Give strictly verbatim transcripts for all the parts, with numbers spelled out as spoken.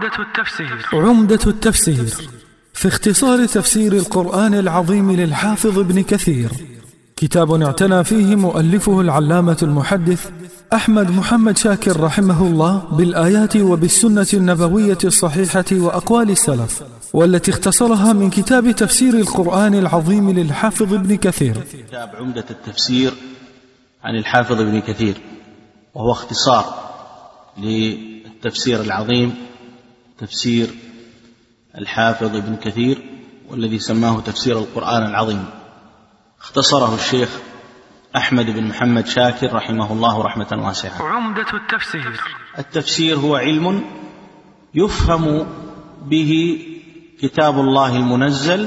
عمدة التفسير عمدة التفسير في اختصار تفسير القرآن العظيم للحافظ ابن كثير، كتاب اعتنى فيه مؤلفه العلامة المحدث أحمد محمد شاكر رحمه الله بالآيات وبالسنة النبوية الصحيحة وأقوال السلف، والتي اختصرها من كتاب تفسير القرآن العظيم للحافظ ابن كثير. كتاب عمدة التفسير عن الحافظ ابن كثير، وهو اختصار للتفسير العظيم تفسير الحافظ ابن كثير، والذي سماه تفسير القرآن العظيم. اختصره الشيخ أحمد بن محمد شاكر رحمه الله رحمة واسعة. عمدة التفسير التفسير هو علم يفهم به كتاب الله المنزل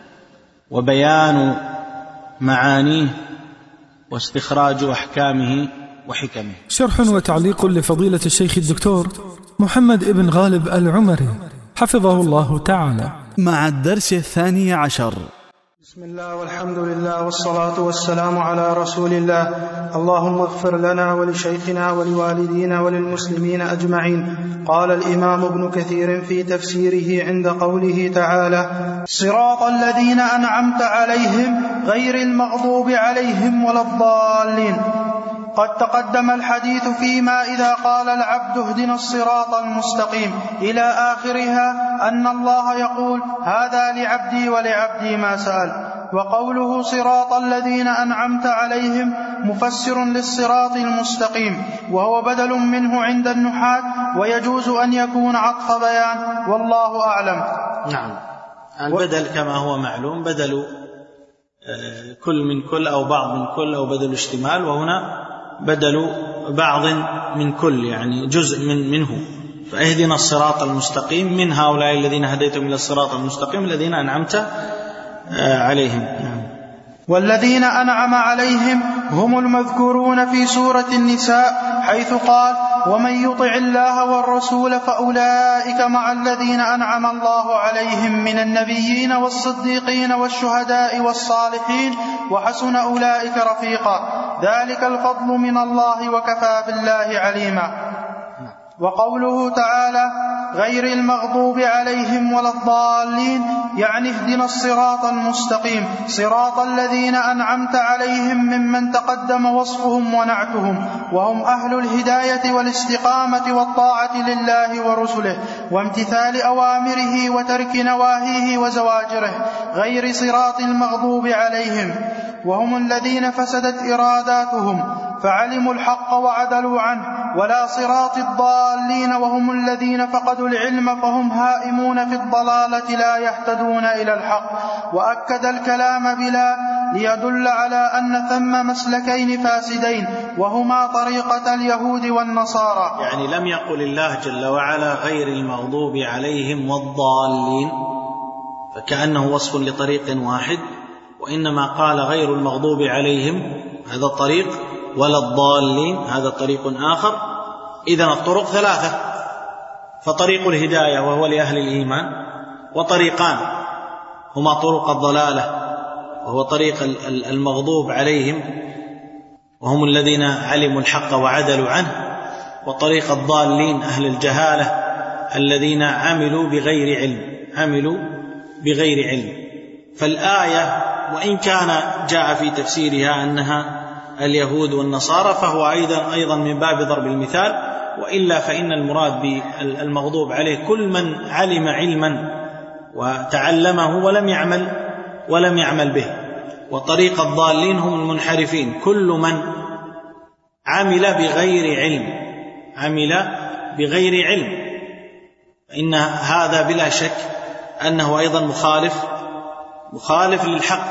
وبيان معانيه واستخراج أحكامه وحكمه. شرح وتعليق لفضيلة الشيخ الدكتور محمد ابن غالب العمري حفظه الله تعالى، مع الدرس الثاني عشر. بسم الله والحمد لله والصلاة والسلام على رسول الله. اللهم اغفر لنا ولشيخنا ولوالدينا وللمسلمين أجمعين. قال الإمام ابن كثير في تفسيره عند قوله تعالى: صراط الذين أنعمت عليهم غير المغضوب عليهم ولا الضالين. قد تقدم الحديث فيما إذا قال العبد اهدنا الصراط المستقيم إلى آخرها أن الله يقول هذا لعبدي ولعبدي ما سأل. وقوله صراط الذين أنعمت عليهم مفسر للصراط المستقيم، وهو بدل منه عند النحاة، ويجوز أن يكون عطف بيان، والله أعلم. نعم، البدل كما هو معلوم بدل كل من كل أو بعض من كل أو بدل اشتمال، وهنا بدل بعض من كل، يعني جزء من منه. فاهدنا الصراط المستقيم من هؤلاء الذين هديتم إلى الصراط المستقيم الذين أنعمت عليهم. والذين أنعم عليهم هم المذكورون في سورة النساء، حيث قال: ومن يطع الله والرسول فأولئك مع الذين أنعم الله عليهم من النبيين والصديقين والشهداء والصالحين وحسن أولئك رفيقا، ذلك الفضل من الله وكفى بالله عليما. وقوله تعالى غير المغضوب عليهم ولا الضالين، يعني اهدنا الصراط المستقيم، صراط الذين أنعمت عليهم ممن تقدم وصفهم ونعتهم، وهم أهل الهداية والاستقامة والطاعة لله ورسله وامتثال أوامره وترك نواهيه وزواجره، غير صراط المغضوب عليهم، وهم الذين فسدت إراداتهم فعلموا الحق وعدلوا عنه، ولا صراط الضالين وهم الذين فقدوا العلم فهم هائمون في الضلالة لا يهتدون إلى الحق. وأكد الكلام بلا ليدل على أن ثم مسلكين فاسدين، وهما طريقة اليهود والنصارى. يعني لم يقل الله جل وعلا غير المغضوب عليهم والضالين فكأنه وصف لطريق واحد، وإنما قال غير المغضوب عليهم هذا الطريق، ولا الضالين هذا طريق آخر. إذن الطرق ثلاثة، فطريق الهداية وهو لأهل الإيمان، وطريقان هما طرق الضلالة وهو طريق المغضوب عليهم وهم الذين علموا الحق وعدلوا عنه، وطريق الضالين أهل الجهالة الذين عملوا بغير علم عملوا بغير علم. فالآية وإن كان جاء في تفسيرها أنها اليهود والنصارى فهو أيضا, أيضا من باب ضرب المثال، وإلا فإن المراد بالمغضوب عليه كل من علم علما وتعلمه ولم يعمل ولم يعمل به. وطريق الضالين هم المنحرفين، كل من عمل بغير علم عمل بغير علم فإن هذا بلا شك أنه أيضا مخالف مخالف للحق.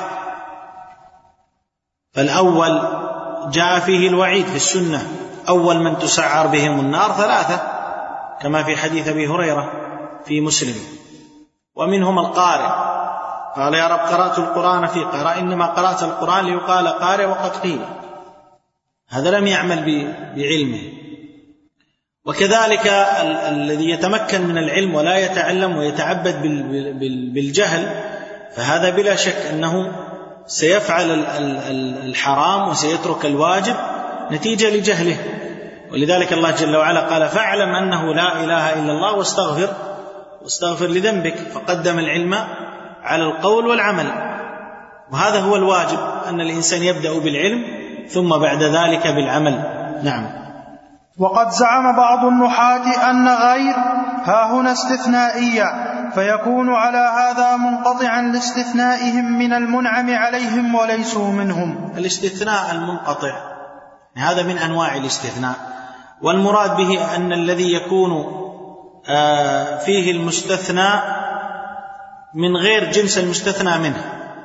فالأول جاء فيه الوعيد في السنة، أول من تسعر بهم النار ثلاثة كما في حديث أبي هريرة في مسلم، ومنهم القارئ قال يا رب قرأت القرآن في قراء، إنما قرأت القرآن ليقال قارئ وقد قيل، هذا لم يعمل بعلمه. وكذلك الذي يتمكن من العلم ولا يتعلم ويتعبد بالجهل فهذا بلا شك أنه سيفعل الحرام وسيترك الواجب نتيجة لجهله. ولذلك الله جل وعلا قال فاعلم أنه لا إله إلا الله واستغفر واستغفر لذنبك، فقدم العلم على القول والعمل. وهذا هو الواجب، أن الإنسان يبدأ بالعلم ثم بعد ذلك بالعمل. نعم. وقد زعم بعض النحاة أن غير ها هنا استثنائية، فيكون على هذا منقطعا لاستثنائهم من المنعم عليهم وليسوا منهم. الاستثناء المنقطع هذا من أنواع الاستثناء، والمراد به أن الذي يكون فيه المستثنى من غير جنس المستثنى منه،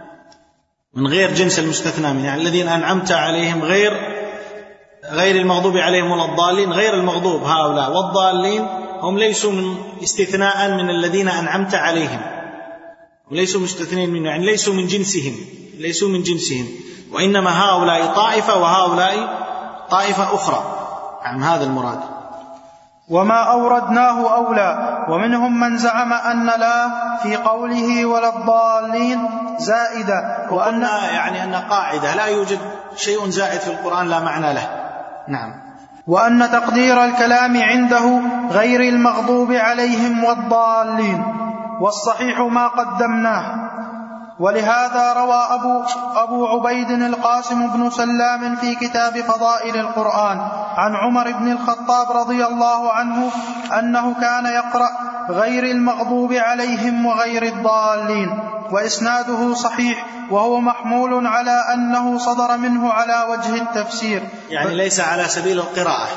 من غير جنس المستثنى منه، يعني الذين أنعمت عليهم غير غير المغضوب عليهم ولا الضالين، غير المغضوب هؤلاء والضالين هم ليسوا من استثناء من الذين أنعمت عليهم، وليسوا مستثنين منه، يعني ليسوا من جنسهم، ليسوا من جنسهم، وإنما هؤلاء طائفة وهؤلاء طائفة أخرى. عن هذا المراد. وما أوردناه أولى. ومنهم من زعم أن لا في قوله ولا الضالين زائدة، وأن يعني أن قاعدة لا يوجد شيء زائد في القرآن لا معنى له. نعم. وأن تقدير الكلام عنده غير المغضوب عليهم والضالين، والصحيح ما قدمناه. ولهذا روى أبو, أبو عبيد القاسم بن سلام في كتاب فضائل القرآن عن عمر بن الخطاب رضي الله عنه أنه كان يقرأ غير المغضوب عليهم وغير الضالين، وإسناده صحيح، وهو محمول على أنه صدر منه على وجه التفسير، يعني ليس على سبيل القراءة،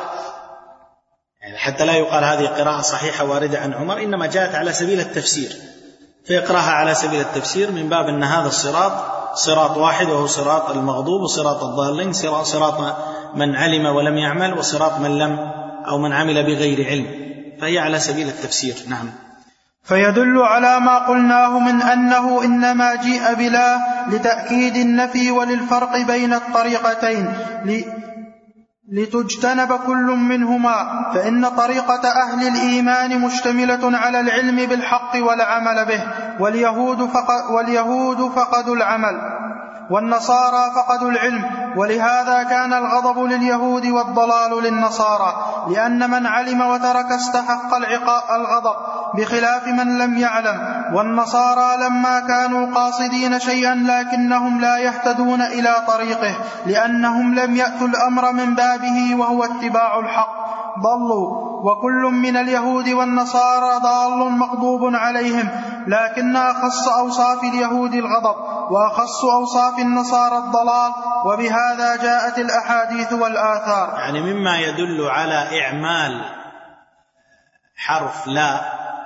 يعني حتى لا يقال هذه قراءة صحيحة واردة عن عمر، إنما جاءت على سبيل التفسير، فيقرأها على سبيل التفسير من باب أن هذا الصراط صراط واحد، وهو صراط المغضوب، وصراط الضالين صراط من علم ولم يعمل، وصراط من لم أو من عمل بغير علم، فهي على سبيل التفسير. نعم. فيدل على ما قلناه من أنه إنما جيء بلا لتأكيد النفي وللفرق بين الطريقتين لتجتنب كل منهما، فإن طريقة أهل الإيمان مشتملة على العلم بالحق والعمل به، واليهود, فقد واليهود فقدوا العمل، والنصارى فقدوا العلم، ولهذا كان الغضب لليهود والضلال للنصارى، لأن من علم وترك استحق الغضب بخلاف من لم يعلم. والنصارى لما كانوا قاصدين شيئا لكنهم لا يهتدون إلى طريقه لأنهم لم يأتوا الأمر من بابه وهو اتباع الحق ضلوا. وكل من اليهود والنصارى ضال مغضوب عليهم، لكن أخص أوصاف اليهود الغضب، وأخص أوصاف النصارى الضلال، وبهذا جاءت الأحاديث والآثار. يعني مما يدل على إعمال حرف لا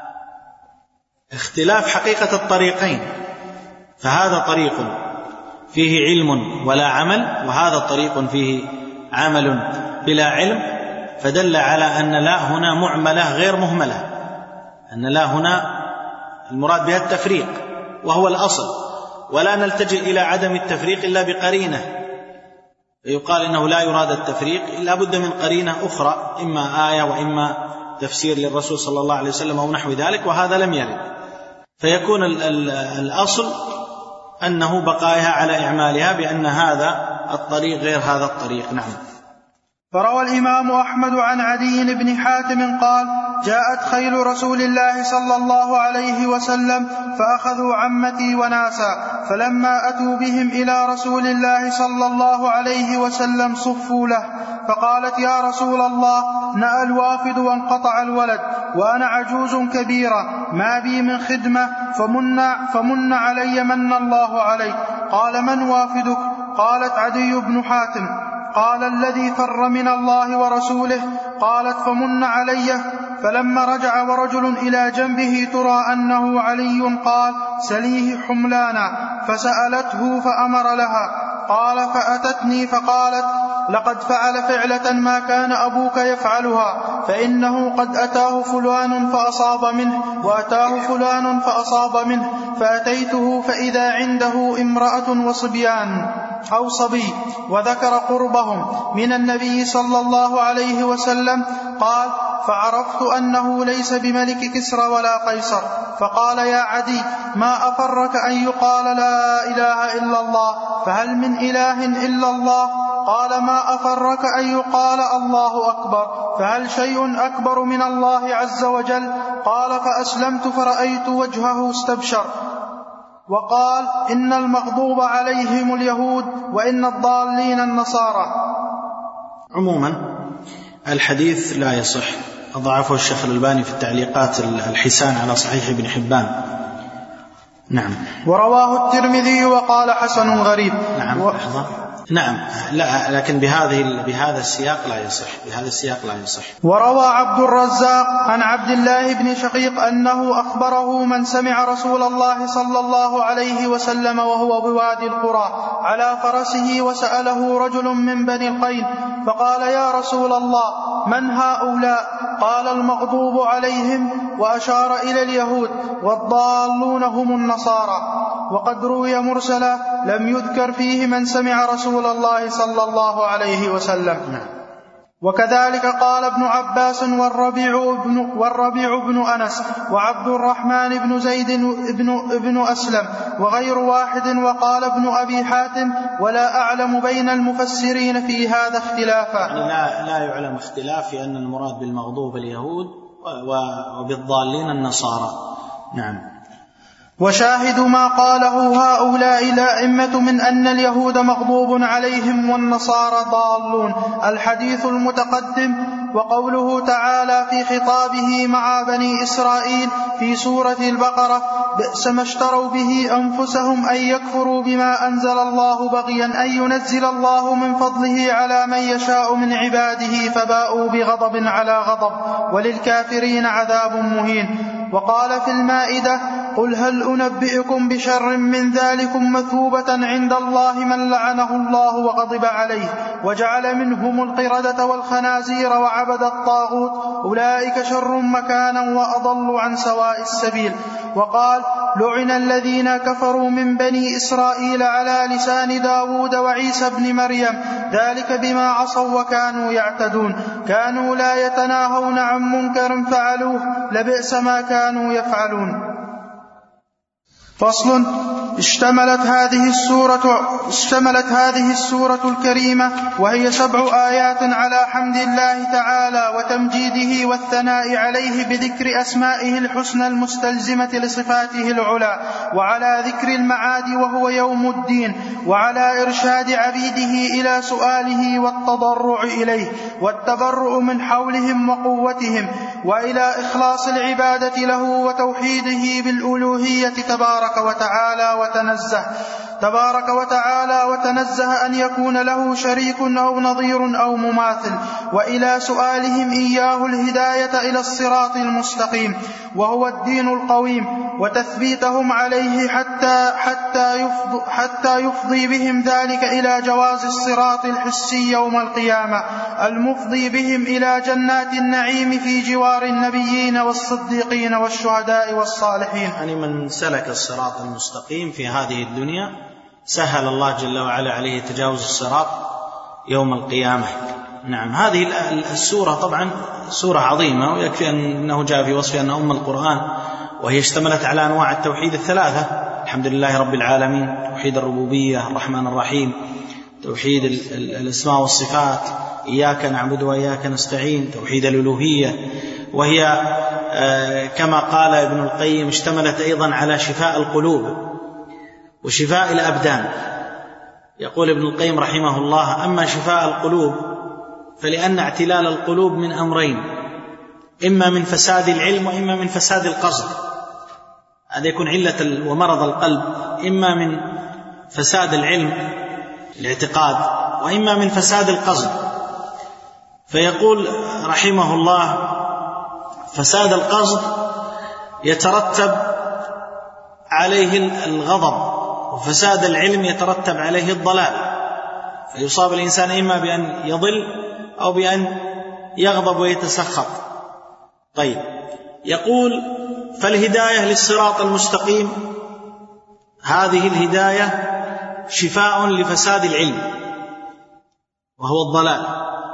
اختلاف حقيقة الطريقين، فهذا طريق فيه علم ولا عمل، وهذا طريق فيه عمل بلا علم، فدل على أن لا هنا معملة غير مهملة، أن لا هنا المراد بها التفريق وهو الأصل، ولا نلتجئ إلى عدم التفريق إلا بقرينة، يقال إنه لا يراد التفريق إلا بد من قرينة أخرى، إما آية وإما تفسير للرسول صلى الله عليه وسلم أو نحو ذلك، وهذا لم يرد، فيكون ال ال الأصل أنه بقائها على إعمالها بأن هذا الطريق غير هذا الطريق. نعم. فروى الإمام أحمد عن عدي بن حاتم قال: جاءت خيل رسول الله صلى الله عليه وسلم فأخذوا عمتي وناسا، فلما أتوا بهم إلى رسول الله صلى الله عليه وسلم صفوا له، فقالت: يا رسول الله، نأى الوافد وانقطع الولد، وأنا عجوز كبيرة ما بي من خدمة، فمن, فمن علي من الله عليك. قال: من وافدك؟ قالت: عدي بن حاتم. قال: الذي فر من الله ورسوله. قالت: فمن علي. فلما رجع ورجل إلى جنبه ترى أنه علي قال: سليه حملانا، فسألته فأمر لها. قال: فأتتني فقالت: لقد فعل فعلة ما كان أبوك يفعلها، فإنه قد أتاه فلان فأصاب منه، وأتاه فلان فأصاب منه، فأتيته فإذا عنده امرأة وصبيان أو صبي، وذكر قربهم من النبي صلى الله عليه وسلم. قال: فعرفت أنه ليس بملك كسرى ولا قيصر. فقال: يا عدي، ما أفرك أن يقال لا إله إلا الله، فهل من إله إلا الله؟ قال ما أفرك أن يقال الله أكبر، فهل شيء أكبر من الله عز وجل؟ قال فأسلمت فرأيت وجهه استبشر. وقال إن المغضوب عليهم اليهود وإن الضالين النصارى. عموما الحديث لا يصح، أضعفه الشيخ الألباني في التعليقات الحسان على صحيح ابن حبان. نعم. ورواه الترمذي وقال حسن غريب. نعم. و... نعم، لا، لكن بهذه بهذا السياق لا يصح، بهذا السياق لا يصح. وروى عبد الرزاق عن عبد الله بن شقيق أنه أخبره من سمع رسول الله صلى الله عليه وسلم وهو بوادي القرى على فرسه، وسأله رجل من بني القين فقال يا رسول الله من هؤلاء؟ قال المغضوب عليهم، وأشار إلى اليهود، والضالون هم النصارى. وقد روي مرسلا لم يذكر فيه من سمع رسول الله صلى الله عليه وسلم. وكذلك قال ابن عباس والربيع بن, والربيع بن أنس وعبد الرحمن بن زيد بن, بن أسلم وغير واحد. وقال ابن أبي حاتم ولا أعلم بين المفسرين في هذا اختلافا. يعني لا, لا يعلم اختلاف في أن المراد بالمغضوب اليهود وبالضالين النصارى. نعم. وشاهد ما قاله هؤلاء الأئمة من أن اليهود مغضوب عليهم والنصارى ضالون الحديث المتقدم. وقوله تعالى في خطابه مع بني إسرائيل في سورة البقرة بئس ما اشتروا به أنفسهم أن يكفروا بما أنزل الله بغيا أن ينزل الله من فضله على من يشاء من عباده فباءوا بغضب على غضب وللكافرين عذاب مهين. وقال في المائدة قل هل أنبئكم بشر من ذلكم مثوبة عند الله من لعنه الله وغضب عليه وجعل منهم القردة والخنازير وعبد الطاغوت أولئك شر مكانا وأضل عن سواء السبيل. وقال لعن الذين كفروا من بني إسرائيل على لسان داود وعيسى بن مريم ذلك بما عصوا وكانوا يعتدون كانوا لا يتناهون عن منكر فعلوه لبئس ما كانوا يفعلون. فصل. اشتملت هذه السورة اشتملت هذه السورة الكريمة وهي سبع آيات على حمد الله تعالى وتمجيده والثناء عليه بذكر أسمائه الحسنى المستلزمة لصفاته العلى، وعلى ذكر المعاد وهو يوم الدين، وعلى إرشاد عبيده إلى سؤاله والتضرع إليه والتبرؤ من حولهم وقوتهم، وإلى إخلاص العبادة له وتوحيده بالألوهية تبارك وتعالى وتنزه تبارك وتعالى وتنزه أن يكون له شريك أو نظير أو مماثل، وإلى سؤالهم إياه الهداية إلى الصراط المستقيم وهو الدين القويم، وتثبيتهم عليه حتى, حتى, يفضي حتى يفضي بهم ذلك إلى جواز الصراط الحسي يوم القيامة المفضي بهم إلى جنات النعيم في جوار النبيين والصديقين والشهداء والصالحين. يعني من سلك الصراط المستقيم في هذه الدنيا سهل الله جل وعلا عليه تجاوز الصراط يوم القيامة. نعم. هذه السورة طبعا سورة عظيمة، ويكفي أنه جاء في وصفها أنها أم القرآن، وهي اشتملت على أنواع التوحيد الثلاثة: الحمد لله رب العالمين، توحيد الربوبية الرحمن الرحيم، توحيد الأسماء والصفات إياك نعبد وإياك نستعين، توحيد الألوهية. وهي كما قال ابن القيم اشتملت أيضا على شفاء القلوب وشفاء الأبدان. يقول ابن القيم رحمه الله: أما شفاء القلوب فلأن اعتلال القلوب من أمرين: إما من فساد العلم وإما من فساد القصد. هذا يكون علة ومرض القلب، إما من فساد العلم الاعتقاد وإما من فساد القصد. فيقول رحمه الله: فساد القصد يترتب عليه الغضب، وفساد العلم يترتب عليه الضلال، فيصاب الإنسان إما بأن يضل أو بأن يغضب ويتسخط. طيب، يقول: فالهداية للصراط المستقيم هذه الهداية شفاء لفساد العلم وهو الضلال.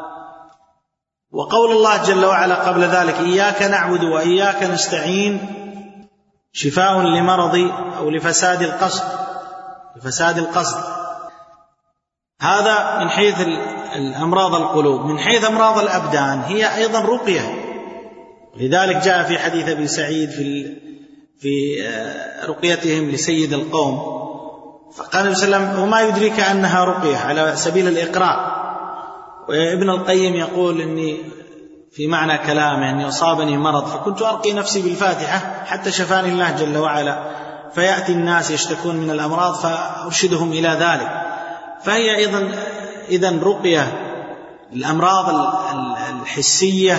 وقول الله جل وعلا قبل ذلك: إياك نعبد وإياك نستعين، شفاء لمرض أو لفساد القصد لفساد القصد. هذا من حيث الأمراض القلوب. من حيث أمراض الأبدان هي أيضا رقية، لذلك جاء في حديث أبي سعيد في في رقيتهم لسيد القوم، فقال النبي صلى الله عليه وسلم: وما يدريك أنها رقية، على سبيل الإقراء. وابن القيم يقول إني في معنى كلامه أني أصابني مرض فكنت أرقي نفسي بالفاتحة حتى شفاني الله جل وعلا، فيأتي الناس يشتكون من الأمراض فأرشدهم إلى ذلك. فهي أيضا إذن رقية الأمراض الحسية،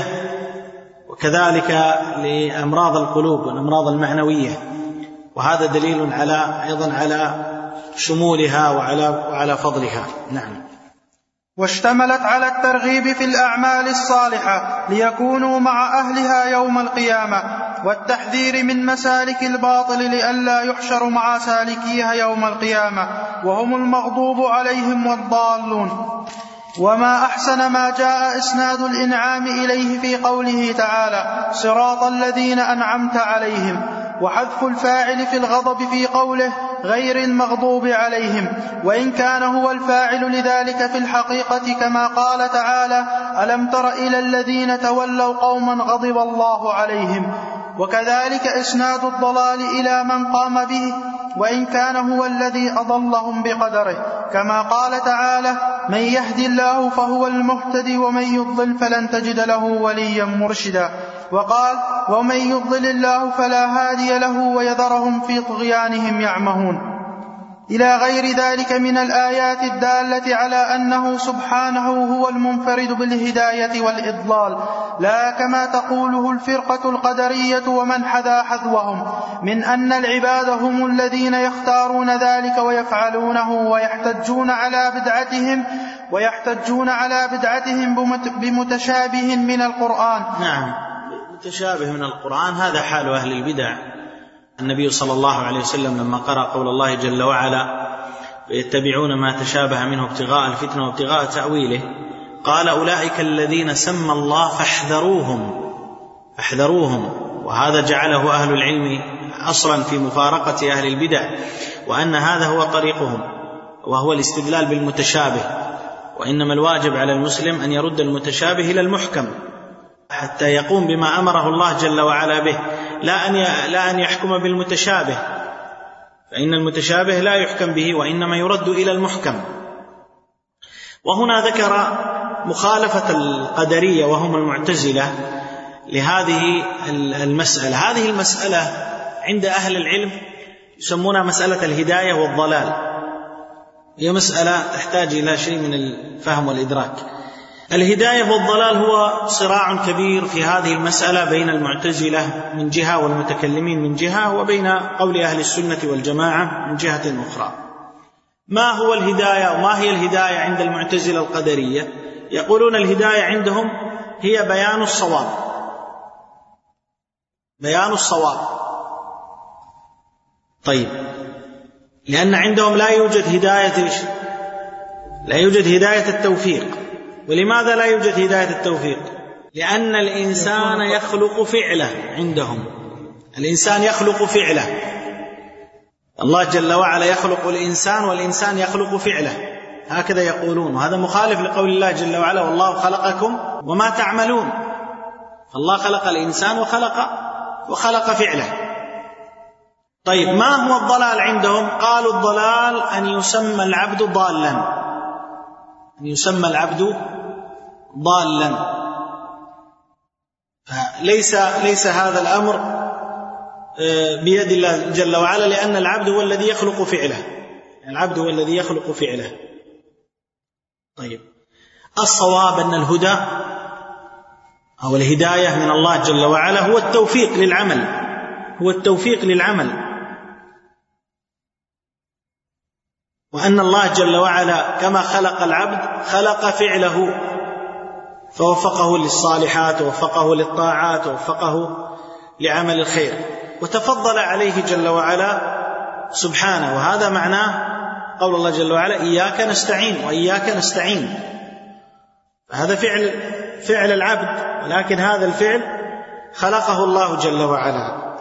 وكذلك لأمراض القلوب والأمراض المعنوية، وهذا دليل على أيضا على شمولها وعلى وعلى فضلها. نعم. واشتملت على الترغيب في الأعمال الصالحة ليكونوا مع أهلها يوم القيامة، والتحذير من مسالك الباطل لئلا يحشر مع سالكيها يوم القيامة وهم المغضوب عليهم والضالون. وما أحسن ما جاء إسناد الإنعام إليه في قوله تعالى: صراط الذين أنعمت عليهم، وحذف الفاعل في الغضب في قوله غير المغضوب عليهم، وإن كان هو الفاعل لذلك في الحقيقة، كما قال تعالى: ألم تر إلى الذين تولوا قوما غضب الله عليهم. وكذلك إسناد الضلال إلى من قام به، وإن كان هو الذي أضلهم بقدره، كما قال تعالى: من يهدي الله فهو المهتدي ومن يضلل فلن تجد له وليا مرشدا. وقال: ومن يضلل الله فلا هادي له ويذرهم في طغيانهم يعمهون، إلى غير ذلك من الآيات الدالة على أنه سبحانه هو المنفرد بالهداية والإضلال، لا كما تقوله الفرقة القدرية ومن حذا حذوهم من أن العباد هم الذين يختارون ذلك ويفعلونه ويحتجون على بدعتهم ويحتجون على بدعتهم بمتشابه من القرآن. نعم، متشابه من القرآن، هذا حال أهل البدع. النبي صلى الله عليه وسلم لما قرأ قول الله جل وعلا: ويتبعون ما تشابه منه ابتغاء الفتنة وابتغاء تأويله، قال: أولئك الذين سمى الله فاحذروهم فاحذروهم. وهذا جعله أهل العلم أصلا في مفارقة أهل البدع، وأن هذا هو طريقهم، وهو الاستدلال بالمتشابه. وإنما الواجب على المسلم أن يرد المتشابه إلى المحكم حتى يقوم بما أمره الله جل وعلا به، لا أن لا أن يحكم بالمتشابه، فإن المتشابه لا يحكم به، وإنما يرد إلى المحكم. وهنا ذكر مخالفة القدرية وهم المعتزلة لهذه المسألة. هذه المسألة عند أهل العلم يسمونها مسألة الهداية والضلال، هي مسألة تحتاج إلى شيء من الفهم والإدراك. الهداية والضلال هو صراع كبير في هذه المسألة بين المعتزلة من جهة والمتكلمين من جهة، وبين قول أهل السنة والجماعة من جهة أخرى. ما هو الهداية وما هي الهداية عند المعتزلة القدرية؟ يقولون الهداية عندهم هي بيان الصواب، بيان الصواب. طيب، لأن عندهم لا يوجد هداية لا يوجد هداية التوفيق. ولماذا لا يوجد هداية التوفيق؟ لأن الإنسان يخلق فعله. عندهم الإنسان يخلق فعله، الله جل وعلا يخلق الإنسان والإنسان يخلق فعله، هكذا يقولون. وهذا مخالف لقول الله جل وعلا: والله خلقكم وما تعملون. الله خلق الإنسان وخلق وخلق فعله. طيب، ما هو الضلال عندهم؟ قالوا الضلال أن يسمى العبد ضالا، أن يسمى العبد ضالا. ليس ليس هذا الأمر بيد الله جل وعلا، لأن العبد هو الذي يخلق فعله، العبد هو الذي يخلق فعله. طيب، الصواب أن الهدى أو الهداية من الله جل وعلا هو التوفيق للعمل، هو التوفيق للعمل. وأن الله جل وعلا كما خلق العبد خلق فعله، فوفقه للصالحات ووفقه للطاعات ووفقه لعمل الخير، وتفضل عليه جل وعلا سبحانه. وهذا معناه قول الله جل وعلا: إياك نستعين وإياك نستعين. هذا فعل فعل العبد، ولكن هذا الفعل خلقه الله جل وعلا.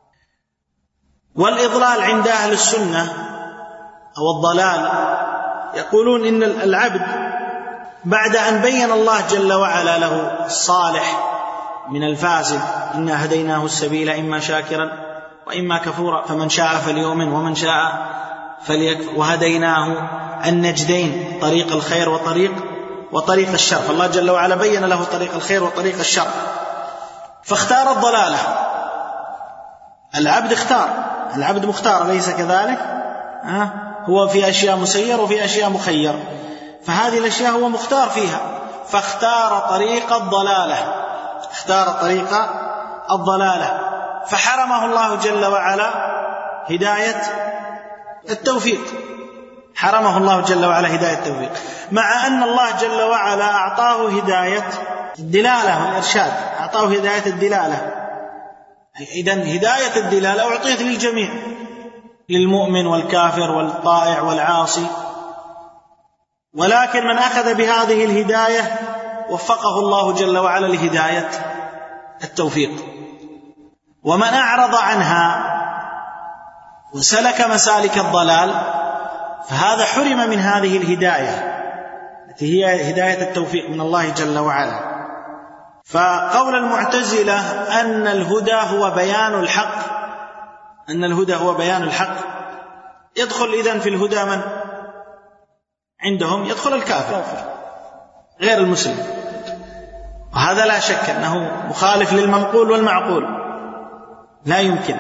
والإضلال عند أهل السنة أو الضلال يقولون إن العبد بعد أن بين الله جل وعلا له الصالح من الفاسد، إنا هديناه السبيل إما شاكرا وإما كفورا فمن شاء فليؤمن ومن شاء فليكفر، وهديناه النجدين، طريق الخير وطريق وطريق الشر، فالله جل وعلا بين له طريق الخير وطريق الشر فاختار الضلالة. العبد اختار، العبد مختار أليس كذلك؟ أه؟ هو في أشياء مسير وفي أشياء مخير، فهذه الأشياء هو مختار فيها، فاختار طريق الضلالة، اختار طريق الضلالة فحرمه الله جل وعلا هداية التوفيق، حرمه الله جل وعلا هداية التوفيق، مع أن الله جل وعلا أعطاه هداية الدلالة والإرشاد، أعطاه هداية الدلالة. إذن هداية الدلالة أعطيت للجميع، للمؤمن والكافر والطائع والعاصي، ولكن من أخذ بهذه الهداية وفقه الله جل وعلا لهداية التوفيق، ومن أعرض عنها وسلك مسالك الضلال فهذا حرم من هذه الهداية التي هي هداية التوفيق من الله جل وعلا. فقول المعتزلة أن الهدى هو بيان الحق، أن الهدى هو بيان الحق، يدخل إذن في الهدى من عندهم؟ يدخل الكافر غير المسلم، وهذا لا شك أنه مخالف للمنقول والمعقول، لا يمكن.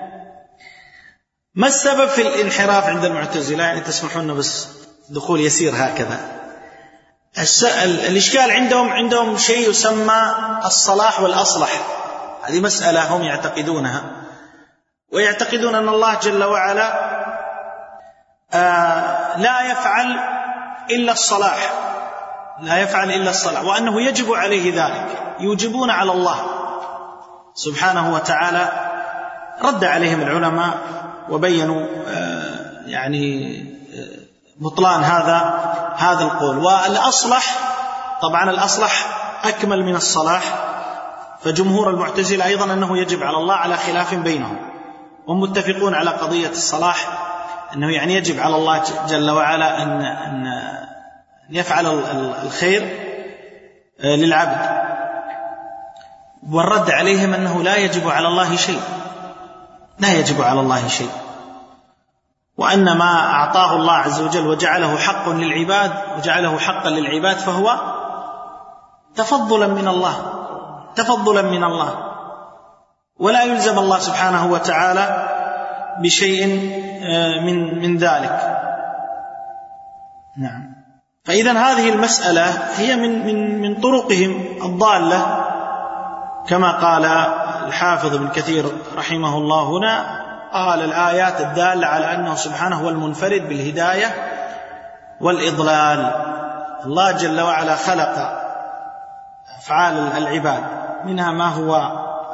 ما السبب في الانحراف عند المعتزلة؟ يعني تسمحون بس دخول يسير هكذا. الإشكال عندهم عندهم شيء يسمى الصلاح والأصلح، هذه مسألة هم يعتقدونها، ويعتقدون أن الله جل وعلا آه لا يفعل إلا الصلاح، لا يفعل إلا الصلاح، وأنه يجب عليه ذلك، يوجبون على الله سبحانه وتعالى. رد عليهم العلماء وبينوا آه يعني آه بطلان هذا هذا القول. والأصلح طبعا الأصلح أكمل من الصلاح، فجمهور المعتزلة أيضا أنه يجب على الله على خلاف بينهم، هم متفقون على قضية الصلاح، أنه يعني يجب على الله جل وعلا أن, أن يفعل الخير للعبد، والرد عليهم أنه لا يجب على الله شيء، لا يجب على الله شيء، وأن ما أعطاه الله عز وجل وجعله حق للعباد وجعله حقا للعباد فهو تفضلا من الله، تفضلا من الله، ولا يلزم الله سبحانه وتعالى بشيء من من ذلك. نعم. فإذا هذه المسألة هي من من من طرقهم الضالة، كما قال الحافظ ابن كثير رحمه الله هنا، قال الآيات الدالة على أنه سبحانه هو المنفرد بالهداية والإضلال. الله جل وعلا خلق أفعال العباد، منها ما هو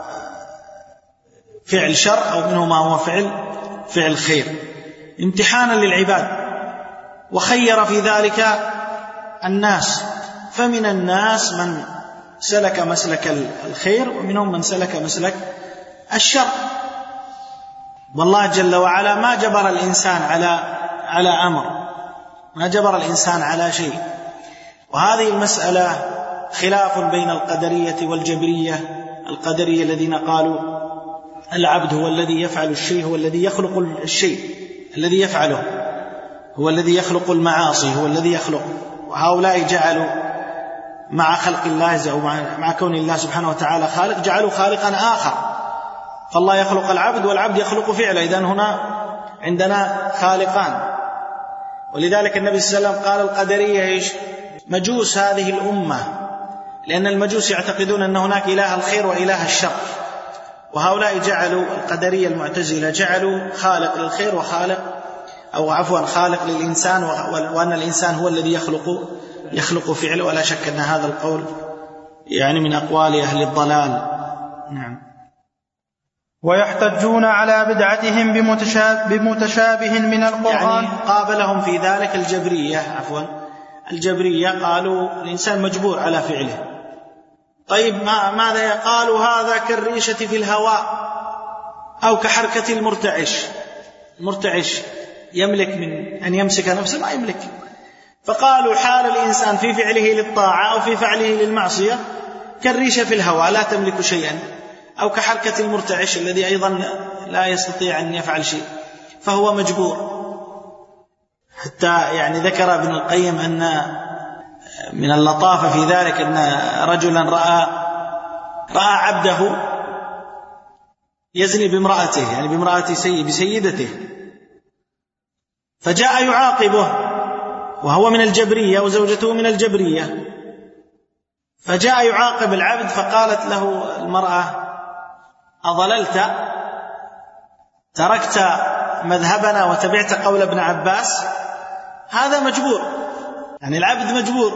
فعل شر أو منه ما هو فعل فعل خير، امتحانا للعباد، وخير في ذلك الناس، فمن الناس من سلك مسلك الخير ومنهم من سلك مسلك الشر. والله جل وعلا ما جبر الإنسان على على أمر، ما جبر الإنسان على شيء. وهذه المسألة خلاف بين القدرية والجبرية. القدرية الذين قالوا العبد هو الذي يفعل الشيء، هو الذي يخلق الشيء، الذي يفعله هو الذي يخلق المعاصي، هو الذي يخلق، وهؤلاء جعلوا مع خلق الله أو مع كون الله سبحانه وتعالى خالق جعلوا خالقا آخر، فالله يخلق العبد والعبد يخلق فعله، إذن هنا عندنا خالقان. ولذلك النبي صلى الله عليه وسلم قال القدرية إيش؟ مجوس هذه الأمة، لأن المجوس يعتقدون أن هناك إله الخير وإله الشر، وهؤلاء جعلوا القدرية المعتزلة جعلوا خالق للخير وخالق أو عفوا خالق للإنسان، وأن الإنسان هو الذي يخلق يخلق فعله. ولا شك أن هذا القول يعني من أقوال أهل الضلال. نعم. ويحتجون على بدعتهم بمتشابه, بمتشابه من القرآن، يعني قابلهم في ذلك الجبرية عفوا الجبرية قالوا الإنسان مجبور على فعله. طيب ما ماذا قالوا؟ هذا كالريشة في الهواء أو كحركة المرتعش. المرتعش يملك من أن يمسك نفسه؟ ما يملك. فقالوا حال الإنسان في فعله للطاعة أو في فعله للمعصية كالريشة في الهواء لا تملك شيئا، أو كحركة المرتعش الذي أيضا لا يستطيع أن يفعل شيء، فهو مجبور. حتى يعني ذكر ابن القيم أن من اللطافة في ذلك أن رجلا رأى رأى عبده يزني بامرأته، يعني بامرأة سيد بسيدته، فجاء يعاقبه وهو من الجبرية وزوجته من الجبرية، فجاء يعاقب العبد فقالت له المرأة: أضللت، تركت مذهبنا وتبعت قول ابن عباس؟ هذا مجبور، يعني العبد مجبور.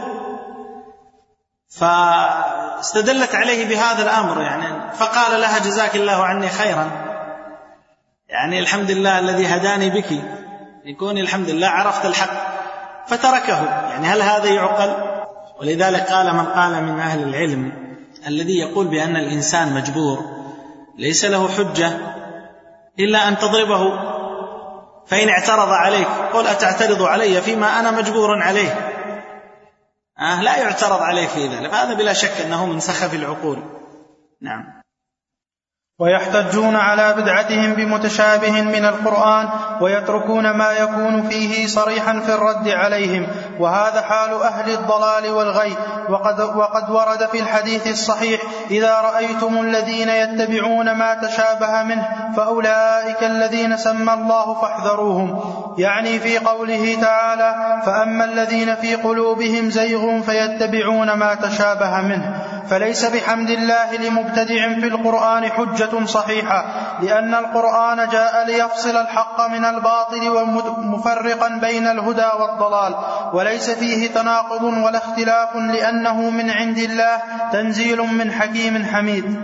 فاستدلت عليه بهذا الأمر، يعني فقال لها: جزاك الله عني خيرا، يعني الحمد لله الذي هداني بك، يكون الحمد لله عرفت الحق، فتركه. يعني هل هذا يعقل؟ ولذلك قال من قال من أهل العلم: الذي يقول بأن الإنسان مجبور ليس له حجة إلا أن تضربه، فإن اعترض عليك قل: أتعترض علي فيما أنا مجبور عليه؟ آه لا يعترض عليه في ذلك، هذا بلا شك أنه من سخف العقول. نعم. ويحتجون على بدعتهم بمتشابه من القرآن ويتركون ما يكون فيه صريحا في الرد عليهم، وهذا حال أهل الضلال والغي. وقد, وقد ورد في الحديث الصحيح: إذا رأيتم الذين يتبعون ما تشابه منه فأولئك الذين سمى الله فاحذروهم، يعني في قوله تعالى: فأما الذين في قلوبهم زيغ فيتبعون ما تشابه منه. فليس بحمد الله لمبتدع في القرآن حجة صحيحة، لأن القرآن جاء ليفصل الحق من الباطل ومفرقا بين الهدى والضلال، وليس فيه تناقض ولا اختلاف، لأنه من عند الله تنزيل من حكيم حميد.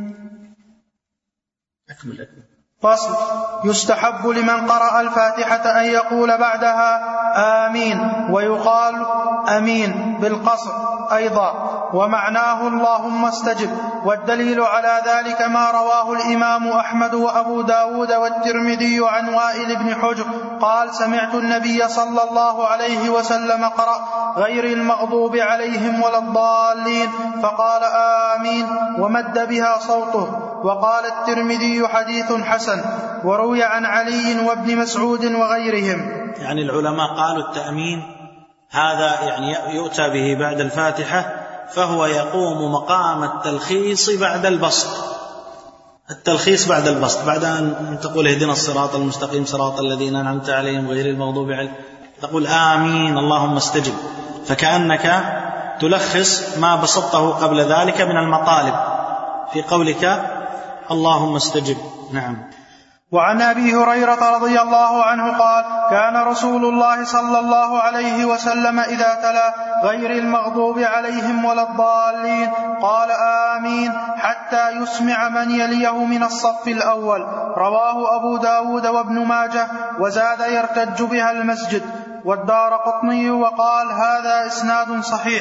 فصل: يستحب لمن قرأ الفاتحة أن يقول بعدها آمين، ويقال أمين بالقصر أيضا، ومعناه اللهم استجب. والدليل على ذلك ما رواه الإمام أحمد وأبو داود والترمذي عن وائل بن حجر قال: سمعت النبي صلى الله عليه وسلم قرأ غير المغضوب عليهم ولا الضالين فقال آمين ومد بها صوته. وقال الترمذي: حديث حسن. وروي عن علي وابن مسعود وغيرهم. يعني العلماء قالوا التأمين هذا يعني يؤتى به بعد الفاتحة، فهو يقوم مقام التلخيص بعد البسط. التلخيص بعد البسط، بعد أن تقول اهدنا الصراط المستقيم صراط الذين أنعمت عليهم غير المغضوب عليهم، تقول آمين اللهم استجب، فكأنك تلخص ما بسطته قبل ذلك من المطالب في قولك اللهم استجب. نعم. وعن أبي هريرة رضي الله عنه قال: كان رسول الله صلى الله عليه وسلم إذا تلا غير المغضوب عليهم ولا الضالين قال آمين حتى يسمع من يليه من الصف الأول. رواه أبو داود وابن ماجه، وزاد يرتج بها المسجد. والدارقطني وقال: هذا إسناد صحيح.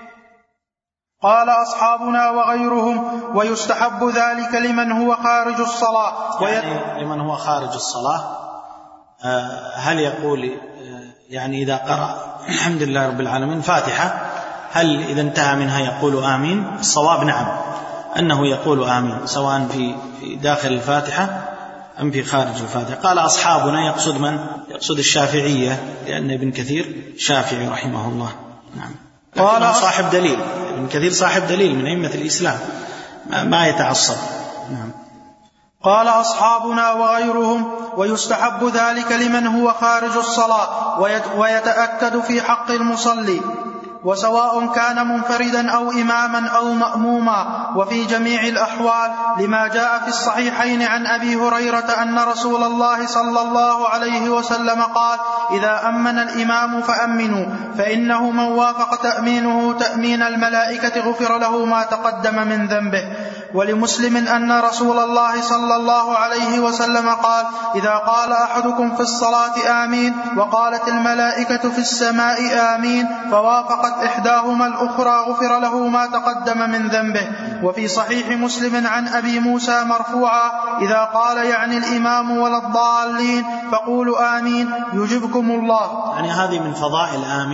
قال أصحابنا وغيرهم: ويستحب ذلك لمن هو خارج الصلاة. يعني لمن هو خارج الصلاة هل يقول يعني إذا قرأ الحمد لله رب العالمين فاتحة، هل إذا انتهى منها يقول آمين؟ الصواب نعم، أنه يقول آمين سواء في داخل الفاتحة أم في خارج الفاتحة. قال أصحابنا يقصد من؟ يقصد الشافعية، لأن ابن كثير شافعي رحمه الله. نعم. قال صاحب دليل، ابن كثير صاحب دليل من أئمة الإسلام، ما يتعصب. نعم. قال أصحابنا وغيرهم: ويستحب ذلك لمن هو خارج الصلاة ويتأكد في حق المصلي، وسواء كان منفردا أو إماما أو مأموما، وفي جميع الأحوال، لما جاء في الصحيحين عن أبي هريرة أن رسول الله صلى الله عليه وسلم قال: إذا أمن الإمام فأمنوا، فإنه من وافق تأمينه تأمين الملائكة غفر له ما تقدم من ذنبه. ولمسلم أن رسول الله صلى الله عليه وسلم قال: إذا قال أحدكم في الصلاة آمين وقالت الملائكة في السماء آمين فوافقت إحداهما الأخرى غفر له ما تقدم من ذنبه. وفي صحيح مسلم عن أبي موسى مرفوعا: إذا قال يعني الإمام ولا الضالين فقولوا آمين يجبكم الله. يعني هذه من فضائل آمين،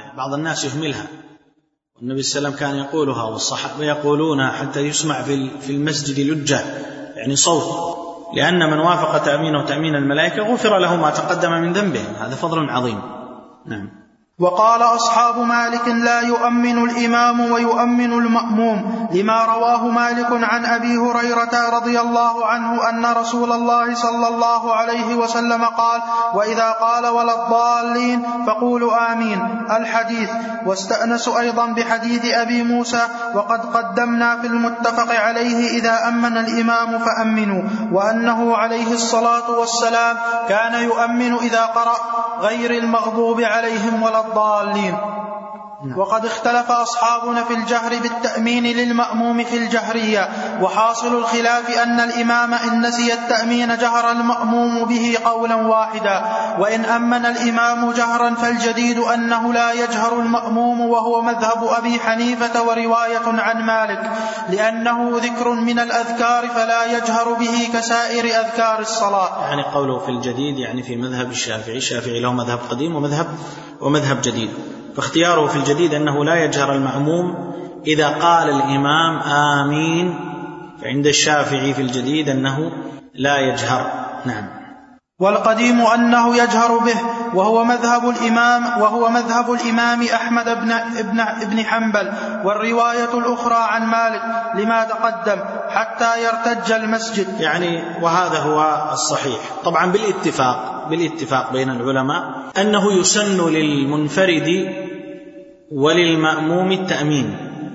بعض الناس يهملها، والنبي صلى الله عليه وسلم كان يقولها والصحابة يقولونها حتى يسمع في المسجد لجة، يعني صوت، لأن من وافق تأمينه تأمين الملائكة غفر له ما تقدم من ذنبه. هذا فضل عظيم. نعم. وقال أصحاب مالك لا يؤمن الإمام ويؤمن المأموم، لما رواه مالك عن أبي هريرة رضي الله عنه أن رسول الله صلى الله عليه وسلم قال: وإذا قال ولا الضالين فقولوا آمين. الحديث. واستأنس أيضا بحديث أبي موسى: وقد قدمنا في المتفق عليه إذا أمن الإمام فأمنوا، وأنه عليه الصلاة والسلام كان يؤمن إذا قرأ غير المغضوب عليهم ولا الضالين. وقد اختلف أصحابنا في الجهر بالتأمين للمأموم في الجهرية، وحاصل الخلاف أن الإمام إن نسي التأمين جهر المأموم به قولا واحدا، وإن أمن الإمام جهرا فالجديد أنه لا يجهر المأموم، وهو مذهب أبي حنيفة ورواية عن مالك، لأنه ذكر من الأذكار فلا يجهر به كسائر أذكار الصلاة. يعني قوله في الجديد يعني في مذهب الشافعي، الشافعي له مذهب قديم ومذهب ومذهب جديد، فاختياره في الجديد أنه لا يجهر المأموم إذا قال الإمام آمين، فعند الشافعي في الجديد أنه لا يجهر. نعم. والقديم أنه يجهر به، وهو مذهب الإمام وهو مذهب الإمام أحمد بن ابن ابن حنبل، والرواية الأخرى عن مالك لما تقدم حتى يرتج المسجد. يعني وهذا هو الصحيح طبعا بالاتفاق بالاتفاق بين العلماء أنه يسن للمنفرد وللمأموم التأمين،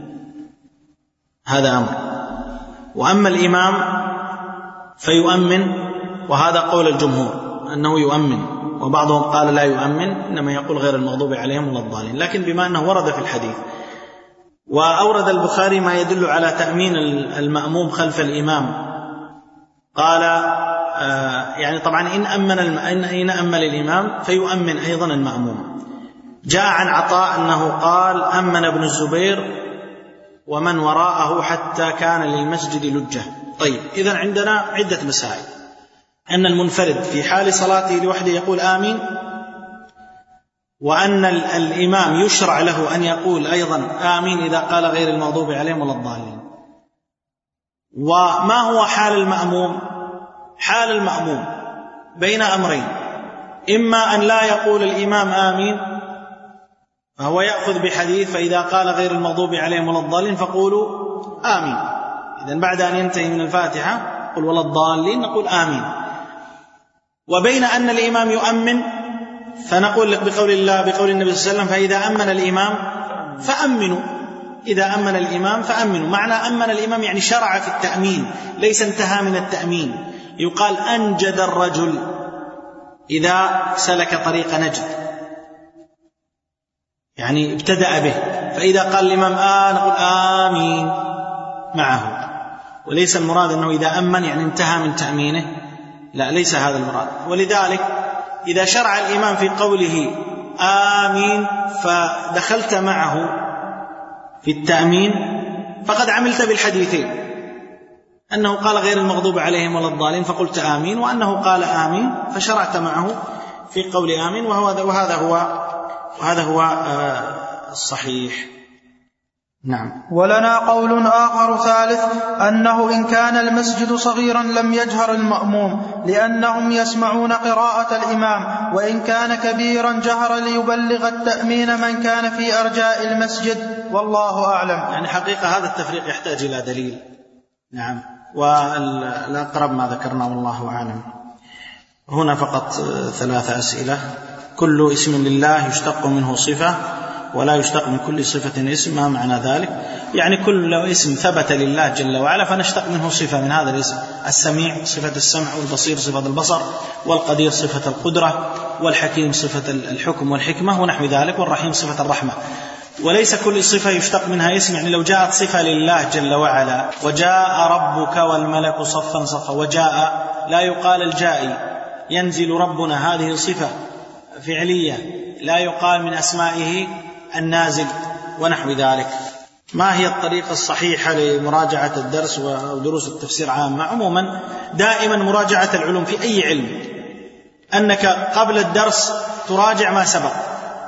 هذا أمر. وأما الإمام فيؤمن، وهذا قول الجمهور أنه يؤمن، وبعضهم قال لا يؤمن، إنما يقول غير المغضوب عليهم ولا الضالين. لكن بما أنه ورد في الحديث، وأورد البخاري ما يدل على تأمين المأموم خلف الإمام، قال آه يعني طبعا إن أمن إن أمن الإمام فيؤمن أيضا المأموم. جاء عن عطاء أنه قال أمن ابن الزبير ومن وراءه حتى كان للمسجد لجة. طيب، إذن عندنا عدة مسائل: أن المنفرد في حال صلاته لوحده يقول آمين، وأن الإمام يشرع له أن يقول أيضا آمين إذا قال غير المغضوب عليهم ولا الضالين. وما هو حال المأموم؟ حال المأموم بين أمرين: إما أن لا يقول الإمام آمين فهو يأخذ بحديث فإذا قال غير المغضوب عليهم ولا الضالين فقولوا آمين، إذن بعد أن ينتهي من الفاتحة قل ولا الضالين نقول آمين. وبين أن الإمام يؤمن فنقول بقول الله بقول النبي صلى الله عليه وسلم: فإذا أمن الإمام فأمنوا، إذا أمن الإمام فأمنوا. معنى أمن الإمام يعني شرع في التأمين، ليس انتهى من التأمين. يقال أنجد الرجل إذا سلك طريق نجد، يعني ابتدأ به، فإذا قال الإمام آه نقول آمين معه. وليس المراد أنه إذا أمن يعني انتهى من تأمينه، لا، ليس هذا المراد. ولذلك إذا شرع الإمام في قوله آمين فدخلت معه في التأمين فقد عملت بالحديثين، أنه قال غير المغضوب عليهم ولا الضالين فقلت آمين، وأنه قال آمين فشرعت معه في قول آمين، وهذا هو وهذا هو الصحيح. نعم. ولنا قول آخر ثالث أنه إن كان المسجد صغيرا لم يجهر المأموم لأنهم يسمعون قراءة الإمام، وإن كان كبيرا جهر ليبلغ التأمين من كان في أرجاء المسجد، والله أعلم. يعني حقيقة هذا التفريق يحتاج إلى دليل. نعم. والأقرب ما ذكرنا والله أعلم. هنا فقط ثلاثة أسئلة. كل اسم لله يشتق منه صفة ولا يشتق من كل صفة اسم، ما معنى ذلك؟ يعني كل اسم ثبت لله جل وعلا فنشتق منه صفة من هذا الاسم. السميع صفة السمع، والبصير صفة البصر، والقدير صفة القدرة، والحكيم صفة الحكم والحكمة ونحو ذلك، والرحيم صفة الرحمة. وليس كل صفة يشتق منها اسم. يعني لو جاءت صفة لله جل وعلا وجاء ربك والملك صفا صفا، وجاء لا يقال الجائي، ينزل ربنا، هذه صفة فعلية لا يقال من أسمائه النازل ونحو ذلك. ما هي الطريقة الصحيحة لمراجعة الدرس ودروس التفسير عامة؟ عموما دائما مراجعة العلوم في أي علم، أنك قبل الدرس تراجع ما سبق،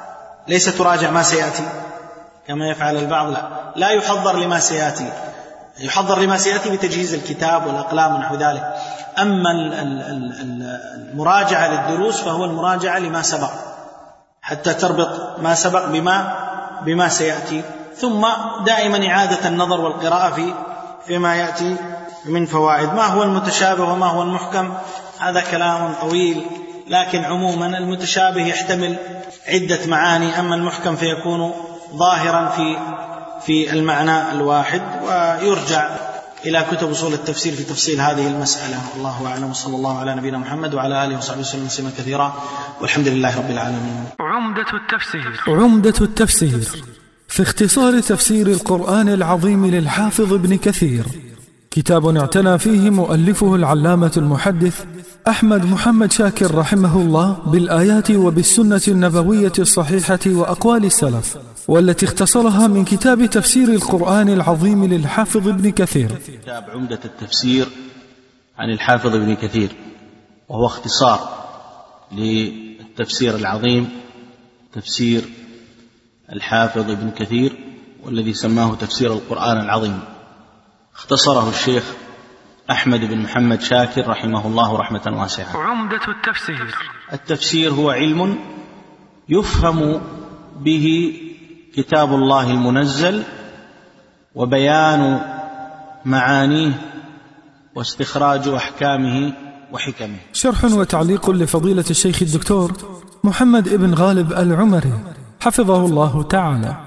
ليس تراجع ما سيأتي كما يفعل البعض، لا لا يحضر لما سيأتي، يحضر لما سيأتي بتجهيز الكتاب والأقلام ونحو ذلك. أما المراجعة للدروس فهو المراجعة لما سبق حتى تربط ما سبق بما بما سيأتي، ثم دائما إعادة النظر والقراءة في فيما يأتي من فوائد. ما هو المتشابه وما هو المحكم هذا كلام طويل، لكن عموما المتشابه يحتمل عدة معاني، أما المحكم فيكون ظاهرا في في المعنى الواحد. ويرجع إلى كتب أصول التفسير في تفصيل هذه المسألة. الله أعلم، صلى الله على نبينا محمد وعلى آله وصحبه وسلم تسليما كثيرا، والحمد لله رب العالمين. عمدة التفسير. عمدة التفسير في اختصار تفسير القرآن العظيم للحافظ ابن كثير، كتاب اعتنى فيه مؤلفه العلامة المحدث أحمد محمد شاكر رحمه الله بالآيات وبالسنة النبوية الصحيحة وأقوال السلف، والتي اختصرها من كتاب تفسير القرآن العظيم للحافظ ابن كثير. كتاب عمدة التفسير عن الحافظ ابن كثير، وهو اختصار للتفسير العظيم تفسير الحافظ ابن كثير، والذي سماه تفسير القرآن العظيم. اختصره الشيخ أحمد بن محمد شاكر رحمه الله رحمة واسعة. عمدة التفسير. التفسير هو علم يفهم به كتاب الله المنزل وبيان معانيه واستخراج أحكامه وحكمه. شرح وتعليق لفضيلة الشيخ الدكتور محمد ابن غالب العمري حفظه الله تعالى.